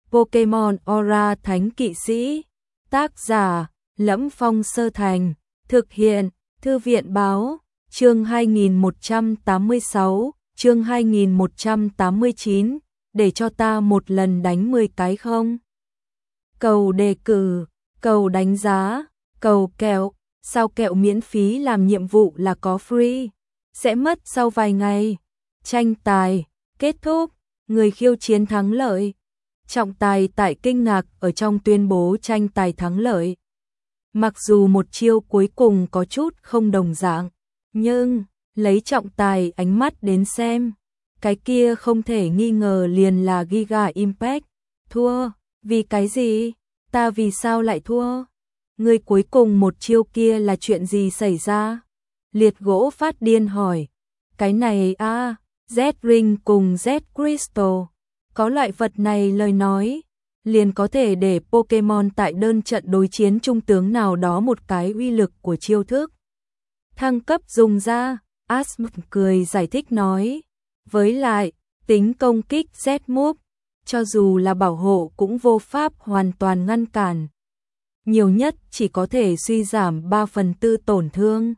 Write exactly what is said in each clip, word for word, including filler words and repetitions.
Pokemon Aura Thánh Kỵ Sĩ. Tác giả: Lẫm Phong Sơ Thành. Thực hiện: Thư viện Báo. Chương hai nghìn một trăm tám mươi sáu, chương hai nghìn một trăm tám mươi chín, để cho ta một lần đánh mười cái không? Cầu đề cử, cầu đánh giá, cầu kẹo, sao kẹo miễn phí làm nhiệm vụ là có free, sẽ mất sau vài ngày. Tranh tài, kết thúc, người khiêu chiến thắng lợi. Trọng tài tại kinh ngạc ở trong tuyên bố tranh tài thắng lợi. Mặc dù một chiêu cuối cùng có chút không đồng dạng, nhưng lấy trọng tài ánh mắt đến xem, cái kia không thể nghi ngờ liền là Giga Impact. Thua, vì cái gì? Ta vì sao lại thua? Người cuối cùng một chiêu kia là chuyện gì xảy ra? Liệt Gỗ phát điên hỏi. Cái này a, à, Z-Ring cùng Z-Crystal. Có loại vật này lời nói, liền có thể để Pokemon tại đơn trận đối chiến trung tướng nào đó một cái uy lực của chiêu thức thăng cấp dùng ra. Asm cười giải thích nói. Với lại, tính công kích Z-Move, cho dù là bảo hộ cũng vô pháp hoàn toàn ngăn cản. Nhiều nhất chỉ có thể suy giảm ba phần tư tổn thương.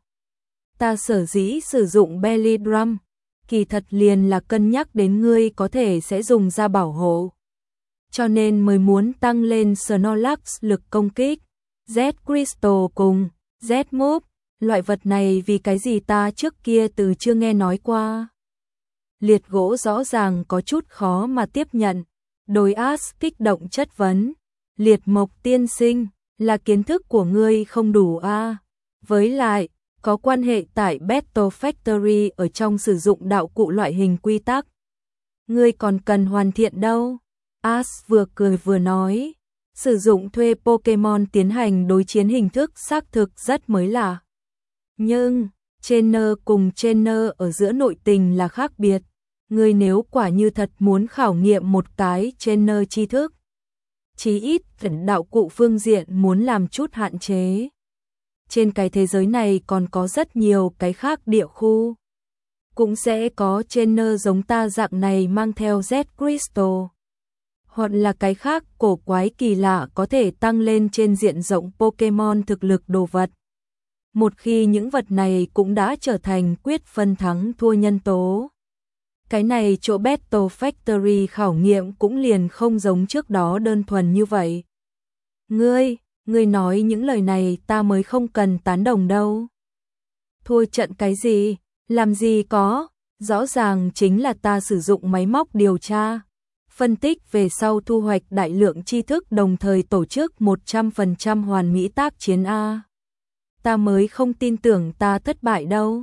Ta sở dĩ sử dụng Belly Drum, kỳ thật liền là cân nhắc đến ngươi có thể sẽ dùng ra bảo hộ. Cho nên mới muốn tăng lên Snorlax lực công kích. Z-Crystal cùng Z-Move, loại vật này vì cái gì ta trước kia từ chưa nghe nói qua. Liệt Gỗ rõ ràng có chút khó mà tiếp nhận. Đối As kích động chất vấn. Liệt Mộc tiên sinh, là kiến thức của ngươi không đủ a à? Với lại, có quan hệ tại Battle Factory ở trong sử dụng đạo cụ loại hình quy tắc. Ngươi còn cần hoàn thiện đâu. As vừa cười vừa nói. Sử dụng thuê Pokemon tiến hành đối chiến hình thức xác thực rất mới lạ. Nhưng, trainer cùng trainer ở giữa nội tình là khác biệt. Ngươi nếu quả như thật muốn khảo nghiệm một cái trainer tri thức, chí ít đạo cụ phương diện muốn làm chút hạn chế. Trên cái thế giới này còn có rất nhiều cái khác địa khu. Cũng sẽ có trainer giống ta dạng này mang theo Z-Crystal. Hoặc là cái khác cổ quái kỳ lạ có thể tăng lên trên diện rộng Pokemon thực lực đồ vật. Một khi những vật này cũng đã trở thành quyết phân thắng thua nhân tố. Cái này chỗ Battle Factory khảo nghiệm cũng liền không giống trước đó đơn thuần như vậy. Ngươi, ngươi nói những lời này ta mới không cần tán đồng đâu. Thua trận cái gì, làm gì có, rõ ràng chính là ta sử dụng máy móc điều tra, phân tích về sau thu hoạch đại lượng tri thức đồng thời tổ chức một trăm phần trăm hoàn mỹ tác chiến A. Ta mới không tin tưởng ta thất bại đâu.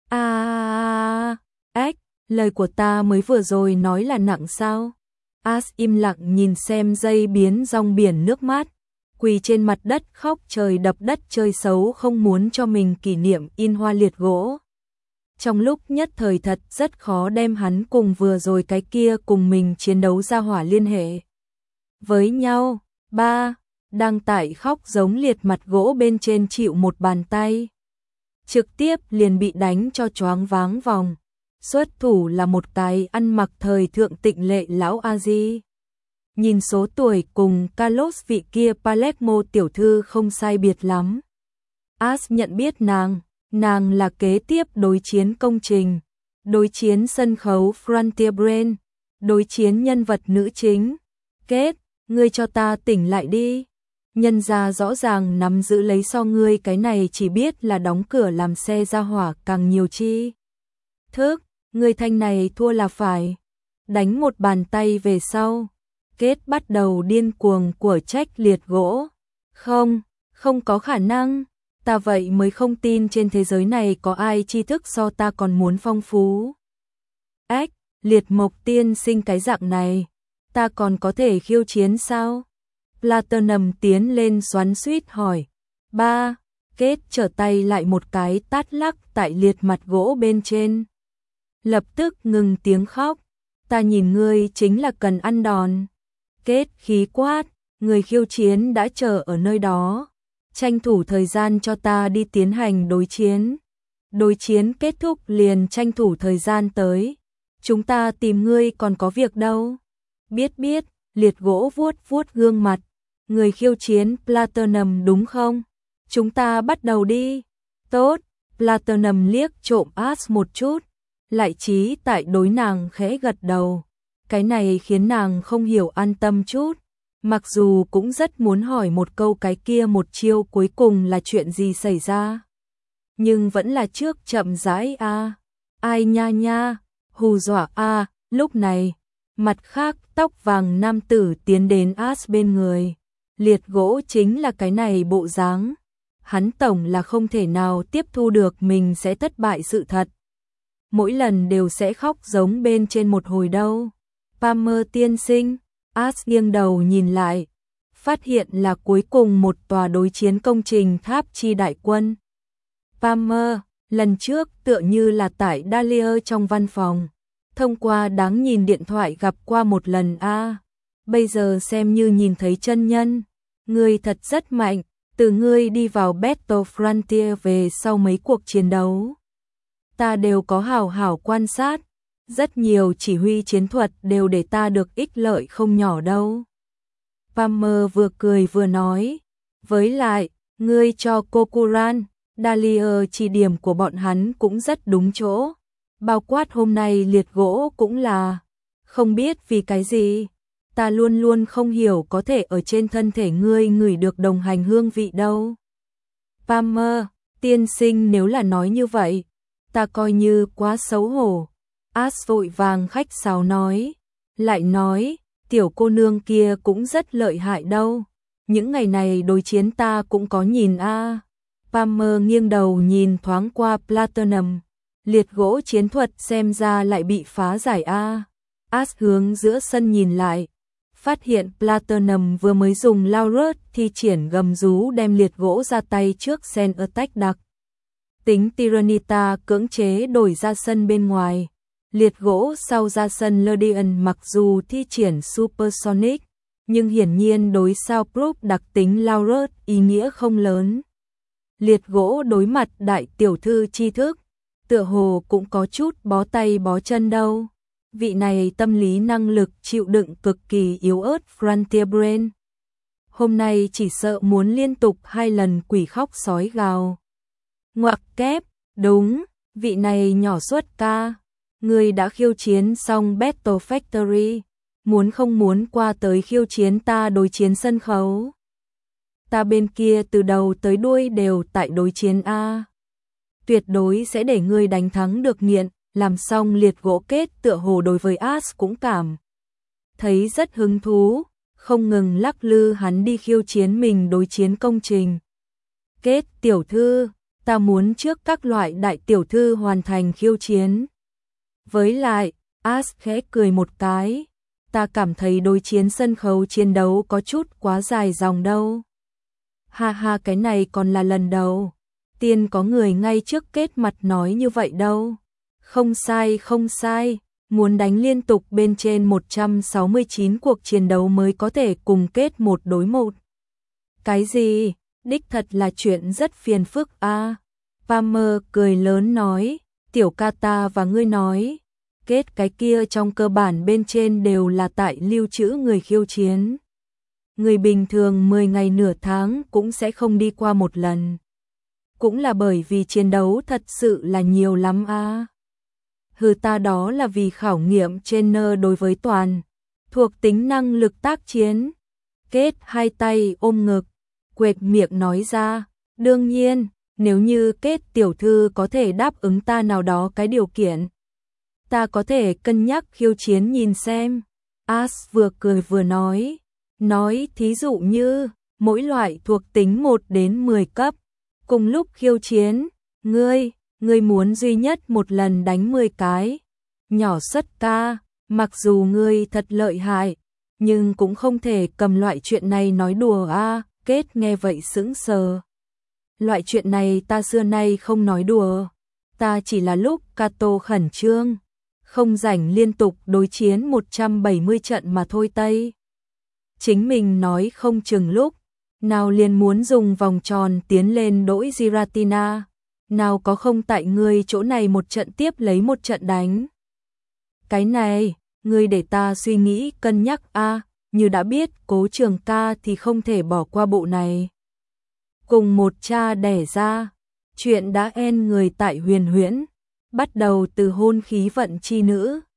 A ếch, lời của ta mới vừa rồi nói là nặng sao? As im lặng nhìn xem dây biến rong biển nước mắt, quỳ trên mặt đất khóc trời đập đất chơi xấu không muốn cho mình kỷ niệm in hoa Liệt Gỗ. Trong lúc nhất thời thật rất khó đem hắn cùng vừa rồi cái kia cùng mình chiến đấu ra hỏa liên hệ với nhau. Ba, đang tại khóc giống liệt mặt gỗ bên trên chịu một bàn tay. Trực tiếp liền bị đánh cho choáng váng vòng. Xuất thủ là một cái ăn mặc thời thượng tịnh lệ lão A-di. Nhìn số tuổi cùng Kalos vị kia Palermo tiểu thư không sai biệt lắm. As nhận biết nàng, nàng là kế tiếp đối chiến công trình, đối chiến sân khấu Frontier Brain, đối chiến nhân vật nữ chính. Kết, ngươi cho ta tỉnh lại đi. Nhân ra rõ ràng nắm giữ lấy so ngươi cái này chỉ biết là đóng cửa làm xe ra hỏa càng nhiều chi. Thức, ngươi thanh này thua là phải. Đánh một bàn tay về sau. Kết bắt đầu điên cuồng của trách Liệt Gỗ. Không, không có khả năng. Ta vậy mới không tin trên thế giới này có ai tri thức so ta còn muốn phong phú. Ếch, Liệt Mộc tiên sinh cái dạng này, ta còn có thể khiêu chiến sao? Platinum tiến lên xoắn xuýt hỏi. Ba, Kết trở tay lại một cái tát lắc tại Liệt mặt gỗ bên trên. Lập tức ngừng tiếng khóc. Ta nhìn ngươi chính là cần ăn đòn. Kết khí quát, người khiêu chiến đã chờ ở nơi đó. Tranh thủ thời gian cho ta đi tiến hành đối chiến. Đối chiến kết thúc liền tranh thủ thời gian tới. Chúng ta tìm ngươi còn có việc đâu. Biết biết, Liệt Gỗ vuốt vuốt gương mặt. Người khiêu chiến Platinum đúng không? Chúng ta bắt đầu đi. Tốt. Platinum liếc trộm Ash một chút. Lại trí tại đối nàng khẽ gật đầu. Cái này khiến nàng không hiểu an tâm chút. Mặc dù cũng rất muốn hỏi một câu cái kia một chiêu cuối cùng là chuyện gì xảy ra. Nhưng vẫn là trước chậm rãi a à. Ai nha nha, hù dọa a à. Lúc này, mặt khác tóc vàng nam tử tiến đến Ash bên người. Liệt Gỗ chính là cái này bộ dáng. Hắn tổng là không thể nào tiếp thu được mình sẽ thất bại sự thật. Mỗi lần đều sẽ khóc giống bên trên một hồi đâu. Palmer tiên sinh, Ash nghiêng đầu nhìn lại, phát hiện là cuối cùng một tòa đối chiến công trình tháp chi đại quân. Palmer, lần trước tựa như là tại Dahlia trong văn phòng, thông qua đáng nhìn điện thoại gặp qua một lần a. À. Bây giờ xem như nhìn thấy chân nhân, ngươi thật rất mạnh, từ ngươi đi vào Battle Frontier về sau mấy cuộc chiến đấu. Ta đều có hào hảo quan sát, rất nhiều chỉ huy chiến thuật đều để ta được ích lợi không nhỏ đâu. Palmer vừa cười vừa nói, với lại, ngươi cho Kokuran, Dahlia chỉ điểm của bọn hắn cũng rất đúng chỗ, bao quát hôm nay Liệt Gỗ cũng là, không biết vì cái gì, ta luôn luôn không hiểu có thể ở trên thân thể ngươi ngửi được đồng hành hương vị đâu. Palmer, tiên sinh nếu là nói như vậy, ta coi như quá xấu hổ. Ash vội vàng khách sáo nói, lại nói, tiểu cô nương kia cũng rất lợi hại đâu. Những ngày này đối chiến ta cũng có nhìn a. À. Palmer nghiêng đầu nhìn thoáng qua Platinum, Liệt Gỗ chiến thuật xem ra lại bị phá giải a. À. Ash hướng giữa sân nhìn lại, phát hiện Platinum vừa mới dùng Laurus thi triển gầm rú đem Liệt Gỗ ra tay trước Sen Attack đặc. Tính Tyrannita cưỡng chế đổi ra sân bên ngoài. Liệt Gỗ sau ra sân Lodian mặc dù thi triển Supersonic, nhưng hiển nhiên đối sao Proof đặc tính Laurus ý nghĩa không lớn. Liệt Gỗ đối mặt đại tiểu thư tri thức, tựa hồ cũng có chút bó tay bó chân đâu. Vị này tâm lý năng lực chịu đựng cực kỳ yếu ớt Frontier Brain. Hôm nay chỉ sợ muốn liên tục hai lần quỷ khóc sói gào. Ngoặc kép, đúng, vị này nhỏ suất ca. Người đã khiêu chiến xong Battle Factory, muốn không muốn qua tới khiêu chiến ta đối chiến sân khấu. Ta bên kia từ đầu tới đuôi đều tại đối chiến A. Tuyệt đối sẽ để ngươi đánh thắng được nghiện, làm xong Liệt Gỗ kết tựa hồ đối với Ash cũng cảm thấy rất hứng thú, không ngừng lắc lư hắn đi khiêu chiến mình đối chiến công trình. Kết tiểu thư, ta muốn trước các loại đại tiểu thư hoàn thành khiêu chiến. Với lại, Ash khẽ cười một cái, ta cảm thấy đối chiến sân khấu chiến đấu có chút quá dài dòng đâu. Ha ha, cái này còn là lần đầu, tiên có người ngay trước kết mặt nói như vậy đâu. Không sai không sai, muốn đánh liên tục bên trên một trăm sáu mươi chín cuộc chiến đấu mới có thể cùng kết một đối một. Cái gì, đích thật là chuyện rất phiền phức a. À. Palmer cười lớn nói, tiểu ca ta và ngươi nói, kết cái kia trong cơ bản bên trên đều là tại lưu trữ người khiêu chiến. Người bình thường mười ngày nửa tháng cũng sẽ không đi qua một lần. Cũng là bởi vì chiến đấu thật sự là nhiều lắm a. À. Hừ, ta đó là vì khảo nghiệm trainer đối với toàn thuộc tính năng lực tác chiến. Kết hai tay ôm ngực, quệt miệng nói ra, đương nhiên, nếu như Kết tiểu thư có thể đáp ứng ta nào đó cái điều kiện, ta có thể cân nhắc khiêu chiến nhìn xem. Ash vừa cười vừa nói, nói thí dụ như, mỗi loại thuộc tính một đến mười cấp, cùng lúc khiêu chiến, ngươi, ngươi muốn duy nhất một lần đánh mười cái. Nhỏ xuất ca, mặc dù ngươi thật lợi hại, nhưng cũng không thể cầm loại chuyện này nói đùa a. À. Kết nghe vậy sững sờ. Loại chuyện này ta xưa nay không nói đùa, ta chỉ là lúc Kato khẩn trương, không rảnh liên tục đối chiến một trăm bảy mươi trận mà thôi Tây. Chính mình nói không chừng lúc nào liền muốn dùng vòng tròn tiến lên đỗi Giratina, nào có không tại ngươi chỗ này một trận tiếp lấy một trận đánh. Cái này, ngươi để ta suy nghĩ cân nhắc a. như đã biết Cố Trường Ca thì không thể bỏ qua bộ này. Cùng một cha đẻ ra, chuyện đã en người tại Huyền Huyễn, bắt đầu từ hôn khí vận chi nữ,